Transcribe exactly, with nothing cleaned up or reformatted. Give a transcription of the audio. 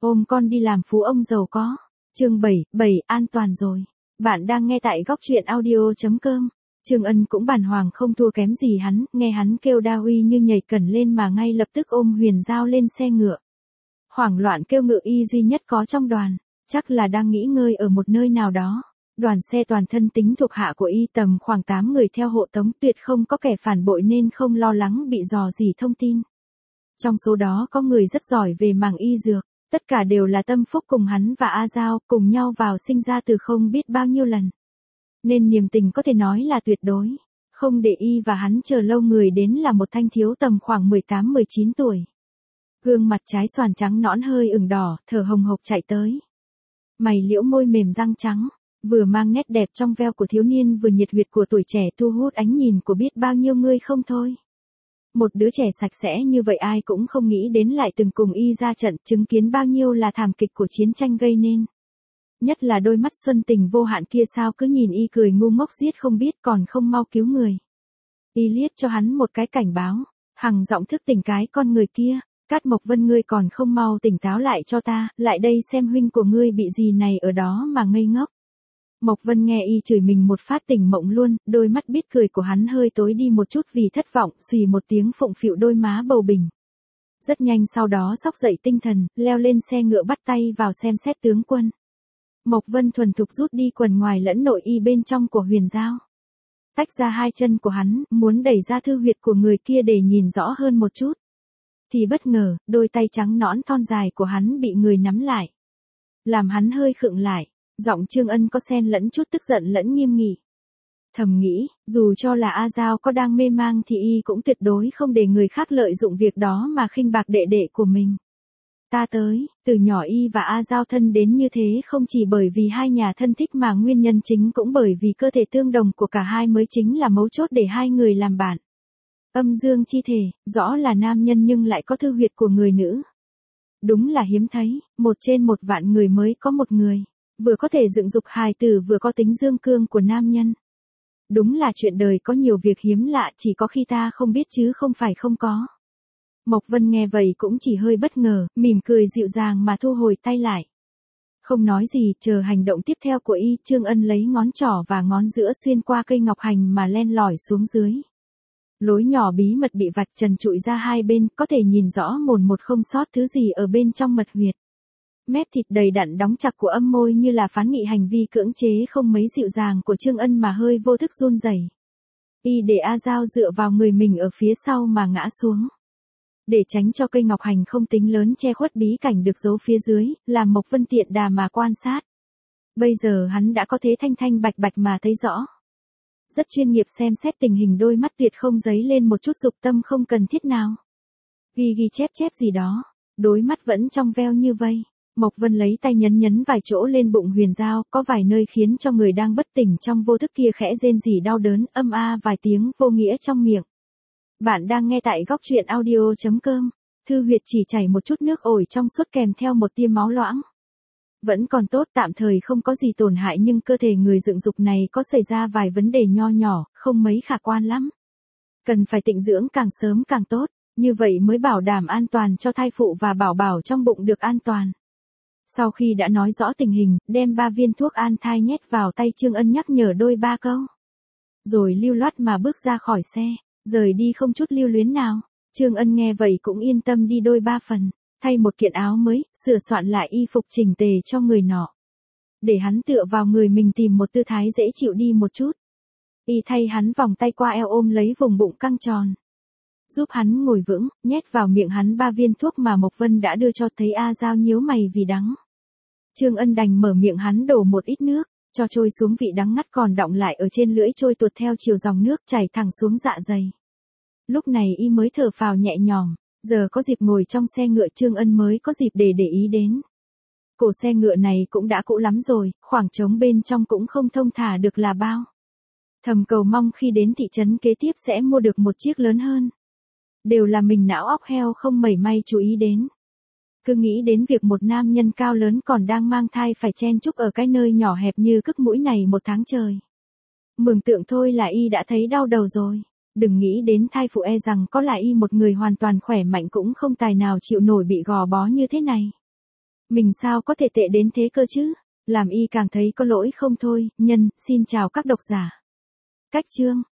Ôm con đi làm phú ông giàu có. Chương bảy, bảy an toàn rồi. Bạn đang nghe tại góc truyện audio.com. Trương Ân cũng bàng hoàng không thua kém gì hắn, nghe hắn kêu đa uy như nhảy cẩn lên mà ngay lập tức ôm Huyền Giao lên xe ngựa. Hoảng loạn kêu ngựa y duy nhất có trong đoàn, chắc là đang nghỉ ngơi ở một nơi nào đó. Đoàn xe toàn thân tính thuộc hạ của y tầm khoảng tám người theo hộ tống, tuyệt không có kẻ phản bội nên không lo lắng bị dò dỉ thông tin. Trong số đó có người rất giỏi về mảng y dược, tất cả đều là tâm phúc cùng hắn và A Giao, cùng nhau vào sinh ra từ không biết bao nhiêu lần. Nên niềm tình có thể nói là tuyệt đối, không để y và hắn chờ lâu. Người đến là một thanh thiếu tầm khoảng mười tám mười chín tuổi. Gương mặt trái xoàn trắng nõn hơi ửng đỏ, thở hồng hộc chạy tới. Mày liễu môi mềm răng trắng, vừa mang nét đẹp trong veo của thiếu niên vừa nhiệt huyệt của tuổi trẻ thu hút ánh nhìn của biết bao nhiêu người không thôi. Một đứa trẻ sạch sẽ như vậy ai cũng không nghĩ đến lại từng cùng y ra trận, chứng kiến bao nhiêu là thảm kịch của chiến tranh gây nên. Nhất là đôi mắt xuân tình vô hạn kia sao cứ nhìn y cười ngu ngốc giết không biết còn không mau cứu người. Y liếc cho hắn một cái cảnh báo, hằng giọng thức tỉnh cái con người kia. Cát Mộc Vân, ngươi còn không mau tỉnh táo lại cho ta, lại đây xem huynh của ngươi bị gì này ở đó mà ngây ngốc. Mộc Vân nghe y chửi mình một phát tỉnh mộng luôn, đôi mắt biết cười của hắn hơi tối đi một chút vì thất vọng, xùy một tiếng phụng phịu đôi má bầu bình. Rất nhanh sau đó xóc dậy tinh thần, leo lên xe ngựa bắt tay vào xem xét tướng quân. Mộc Vân thuần thục rút đi quần ngoài lẫn nội y bên trong của Huyền Giao. Tách ra hai chân của hắn, muốn đẩy ra thư huyệt của người kia để nhìn rõ hơn một chút. Thì bất ngờ, đôi tay trắng nõn thon dài của hắn bị người nắm lại. Làm hắn hơi khựng lại, giọng Trương Ân có xen lẫn chút tức giận lẫn nghiêm nghị. Thầm nghĩ, dù cho là A Giao có đang mê mang thì y cũng tuyệt đối không để người khác lợi dụng việc đó mà khinh bạc đệ đệ của mình. Ta tới, từ nhỏ y và A Giao thân đến như thế không chỉ bởi vì hai nhà thân thích mà nguyên nhân chính cũng bởi vì cơ thể tương đồng của cả hai mới chính là mấu chốt để hai người làm bạn. Âm dương chi thể, rõ là nam nhân nhưng lại có thư huyệt của người nữ. Đúng là hiếm thấy, một trên một vạn người mới có một người, vừa có thể dựng dục hài tử vừa có tính dương cương của nam nhân. Đúng là chuyện đời có nhiều việc hiếm lạ chỉ có khi ta không biết chứ không phải không có. Mộc Vân nghe vậy cũng chỉ hơi bất ngờ, mỉm cười dịu dàng mà thu hồi tay lại. Không nói gì, chờ hành động tiếp theo của y. Trương Ân lấy ngón trỏ và ngón giữa xuyên qua cây ngọc hành mà len lỏi xuống dưới. Lối nhỏ bí mật bị vạch trần trụi ra hai bên, có thể nhìn rõ mồn một không sót thứ gì ở bên trong mật huyệt. Mép thịt đầy đặn đóng chặt của âm môi như là phán nghị hành vi cưỡng chế không mấy dịu dàng của Trương Ân mà hơi vô thức run rẩy. Y để A Giao dựa vào người mình ở phía sau mà ngã xuống. Để tránh cho cây ngọc hành không tính lớn che khuất bí cảnh được giấu phía dưới, làm Mộc Vân tiện đà mà quan sát. Bây giờ hắn đã có thế thanh thanh bạch bạch mà thấy rõ. Rất chuyên nghiệp xem xét tình hình, đôi mắt tuyệt không giấy lên một chút dục tâm không cần thiết nào. Ghi ghi chép chép gì đó, đối mắt vẫn trong veo như vây. Mộc Vân lấy tay nhấn nhấn vài chỗ lên bụng Huyền Giao, có vài nơi khiến cho người đang bất tỉnh trong vô thức kia khẽ rên rỉ đau đớn, âm a vài tiếng vô nghĩa trong miệng. Bạn đang nghe tại góc truyện audio.com. Thư huyệt chỉ chảy một chút nước ổi trong suốt kèm theo một tia máu loãng. Vẫn còn tốt, tạm thời không có gì tổn hại, nhưng cơ thể người dựng dục này có xảy ra vài vấn đề nho nhỏ, không mấy khả quan lắm. Cần phải tịnh dưỡng càng sớm càng tốt, như vậy mới bảo đảm an toàn cho thai phụ và bảo bảo trong bụng được an toàn. Sau khi đã nói rõ tình hình, đem ba viên thuốc an thai nhét vào tay Trương Ân nhắc nhở đôi ba câu. Rồi lưu loát mà bước ra khỏi xe, rời đi không chút lưu luyến nào. Trương Ân nghe vậy cũng yên tâm đi đôi ba phần. Thay một kiện áo mới, sửa soạn lại y phục chỉnh tề cho người nọ. Để hắn tựa vào người mình tìm một tư thái dễ chịu đi một chút. Y thay hắn vòng tay qua eo ôm lấy vùng bụng căng tròn. Giúp hắn ngồi vững, nhét vào miệng hắn ba viên thuốc mà Mộc Vân đã đưa cho. Thấy A Giao nhíu mày vì đắng. Trương Ân đành mở miệng hắn đổ một ít nước, cho trôi xuống vị đắng ngắt còn đọng lại ở trên lưỡi trôi tuột theo chiều dòng nước chảy thẳng xuống dạ dày. Lúc này y mới thở phào nhẹ nhõm. Giờ có dịp ngồi trong xe ngựa, Trương Ân mới có dịp để để ý đến. Cổ xe ngựa này cũng đã cũ lắm rồi, khoảng trống bên trong cũng không thông thả được là bao. Thầm cầu mong khi đến thị trấn kế tiếp sẽ mua được một chiếc lớn hơn. Đều là mình não óc heo không mảy may chú ý đến. Cứ nghĩ đến việc một nam nhân cao lớn còn đang mang thai phải chen chúc ở cái nơi nhỏ hẹp như cức mũi này một tháng trời. Mường tượng thôi là y đã thấy đau đầu rồi. Đừng nghĩ đến thai phụ, e rằng có là y một người hoàn toàn khỏe mạnh cũng không tài nào chịu nổi bị gò bó như thế này. Mình sao có thể tệ đến thế cơ chứ? Làm y càng thấy có lỗi không thôi. Nhân, xin chào các độc giả. Cách chương